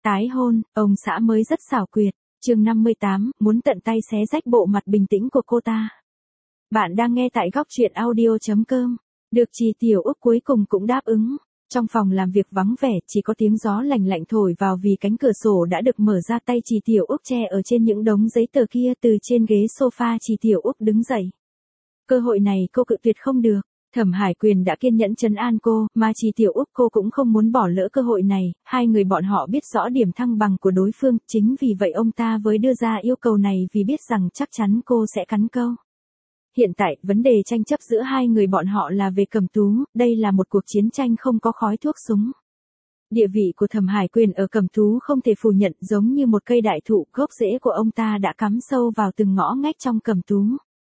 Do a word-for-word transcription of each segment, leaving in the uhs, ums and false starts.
Tái hôn, ông xã mới rất xảo quyệt. Chương năm mươi tám, muốn tận tay xé rách bộ mặt bình tĩnh của cô ta. Bạn đang nghe tại góc truyện audio chấm com. Được Trì Tiểu Úc cuối cùng cũng đáp ứng. Trong phòng làm việc vắng vẻ, chỉ có tiếng gió lành lạnh thổi vào vì cánh cửa sổ đã được mở ra. Tay Trì Tiểu Úc che ở trên những đống giấy tờ kia. Từ trên ghế sofa Trì Tiểu Úc đứng dậy. Cơ hội này cô cự tuyệt không được. Thẩm Hải Quyền đã kiên nhẫn trấn an cô, mà Trì Tiểu Úc cô cũng không muốn bỏ lỡ cơ hội này. Hai người bọn họ biết rõ điểm thăng bằng của đối phương, chính vì vậy ông ta mới đưa ra yêu cầu này, vì biết rằng chắc chắn cô sẽ cắn câu. Hiện tại, vấn đề tranh chấp giữa hai người bọn họ là về Cẩm Tú, đây là một cuộc chiến tranh không có khói thuốc súng. Địa vị của Thẩm Hải Quyền ở Cẩm Tú không thể phủ nhận, giống như một cây đại thụ, gốc rễ của ông ta đã cắm sâu vào từng ngõ ngách trong Cẩm Tú.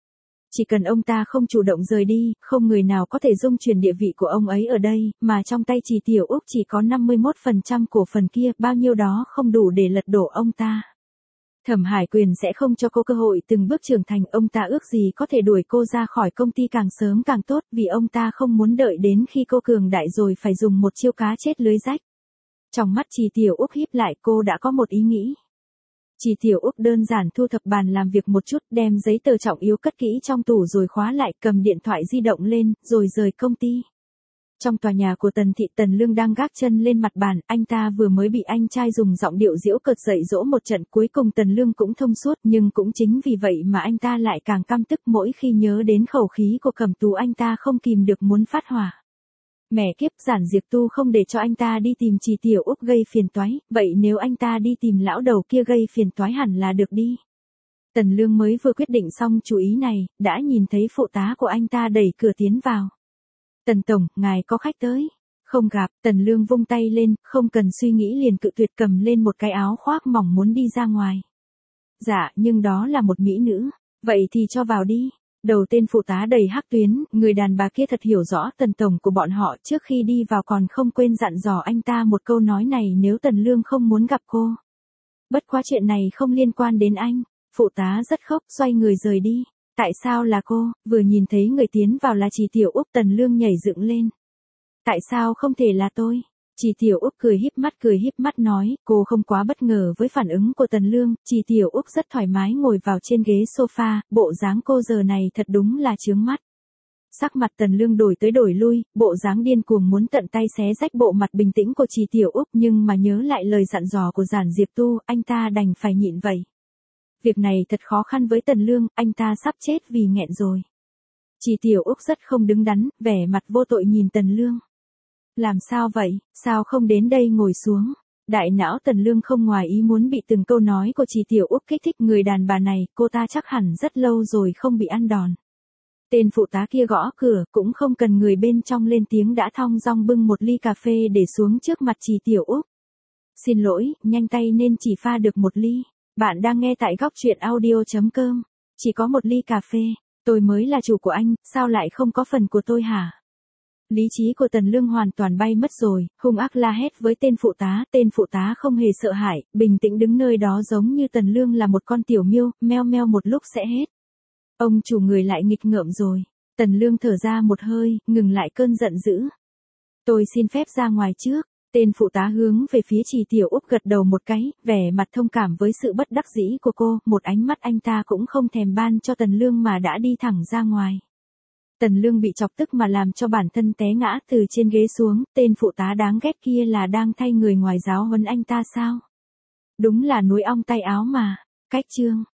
Chỉ cần ông ta không chủ động rời đi, không người nào có thể dung chuyển địa vị của ông ấy ở đây, mà trong tay Trì Tiểu Úc chỉ có năm mươi mốt phần trăm cổ phần kia, bao nhiêu đó không đủ để lật đổ ông ta. Thẩm Hải Quyền sẽ không cho cô cơ hội từng bước trưởng thành, ông ta ước gì có thể đuổi cô ra khỏi công ty càng sớm càng tốt, vì ông ta không muốn đợi đến khi cô cường đại rồi phải dùng một chiêu cá chết lưới rách. Trong mắt Trì Tiểu Úc híp lại, cô đã có một ý nghĩ. Trì Tiểu Úc đơn giản thu thập bàn làm việc một chút, đem giấy tờ trọng yếu cất kỹ trong tủ rồi khóa lại, cầm điện thoại di động lên, rồi rời công ty. Trong tòa nhà của Tần Thị, Tần Lương đang gác chân lên mặt bàn, anh ta vừa mới bị anh trai dùng giọng điệu giễu cợt dạy dỗ một trận, cuối cùng Tần Lương cũng thông suốt, nhưng cũng chính vì vậy mà anh ta lại càng căm tức, mỗi khi nhớ đến khẩu khí của Cẩm Tú anh ta không kìm được muốn phát hỏa. Mẹ kiếp, Giản Diệp Tu không để cho anh ta đi tìm Trì Tiểu Úc gây phiền toái, vậy nếu anh ta đi tìm lão đầu kia gây phiền toái hẳn là được đi. Tần Lương mới vừa quyết định xong chủ ý này, đã nhìn thấy phụ tá của anh ta đẩy cửa tiến vào. Tần Tổng, ngài có khách tới. Không gặp, Tần Lương vung tay lên, không cần suy nghĩ liền cự tuyệt, cầm lên một cái áo khoác mỏng muốn đi ra ngoài. Dạ, nhưng đó là một mỹ nữ. Vậy thì cho vào đi. Đầu tên phụ tá đầy hắc tuyến, người đàn bà kia thật hiểu rõ Tần Tổng của bọn họ, trước khi đi vào còn không quên dặn dò anh ta một câu nói này nếu Tần Lương không muốn gặp cô. Bất quá chuyện này không liên quan đến anh. Phụ tá rất khóc, xoay người rời đi. Tại sao là cô? Vừa nhìn thấy người tiến vào là Trì Tiểu Úc, Tần Lương nhảy dựng lên. Tại sao không thể là tôi? Trì Tiểu Úc cười híp mắt cười híp mắt nói, cô không quá bất ngờ với phản ứng của Tần Lương. Trì Tiểu Úc rất thoải mái ngồi vào trên ghế sofa, bộ dáng cô giờ này thật đúng là chướng mắt. Sắc mặt Tần Lương đổi tới đổi lui, bộ dáng điên cuồng muốn tận tay xé rách bộ mặt bình tĩnh của Trì Tiểu Úc, nhưng mà nhớ lại lời dặn dò của Giản Diệp Tu, anh ta đành phải nhịn vậy. Việc này thật khó khăn với Tần Lương, anh ta sắp chết vì nghẹn rồi. Trì Tiểu Úc rất không đứng đắn, vẻ mặt vô tội nhìn Tần Lương. Làm sao vậy, sao không đến đây ngồi xuống? Đại não Tần Lương không ngoài ý muốn bị từng câu nói của Trì Tiểu Úc kích thích, người đàn bà này, cô ta chắc hẳn rất lâu rồi không bị ăn đòn. Tên phụ tá kia gõ cửa, cũng không cần người bên trong lên tiếng đã thong dong bưng một ly cà phê để xuống trước mặt Trì Tiểu Úc. Xin lỗi, nhanh tay nên chỉ pha được một ly. Bạn đang nghe tại góc truyện audio chấm com. Chỉ có một ly cà phê, tôi mới là chủ của anh, sao lại không có phần của tôi hả? Lý trí của Tần Lương hoàn toàn bay mất rồi, hung ác la hét với tên phụ tá, tên phụ tá không hề sợ hãi, bình tĩnh đứng nơi đó giống như Tần Lương là một con tiểu miêu, meo meo một lúc sẽ hết. Ông chủ người lại nghịch ngợm rồi. Tần Lương thở ra một hơi, ngừng lại cơn giận dữ. Tôi xin phép ra ngoài trước. Tên phụ tá hướng về phía Trì Tiểu Úc gật đầu một cái, vẻ mặt thông cảm với sự bất đắc dĩ của cô, một ánh mắt anh ta cũng không thèm ban cho Tần Lương mà đã đi thẳng ra ngoài. Tần Lương bị chọc tức mà làm cho bản thân té ngã từ trên ghế xuống, tên phụ tá đáng ghét kia là đang thay người ngoài giáo huấn anh ta sao? Đúng là núi ong tay áo mà. Cách chương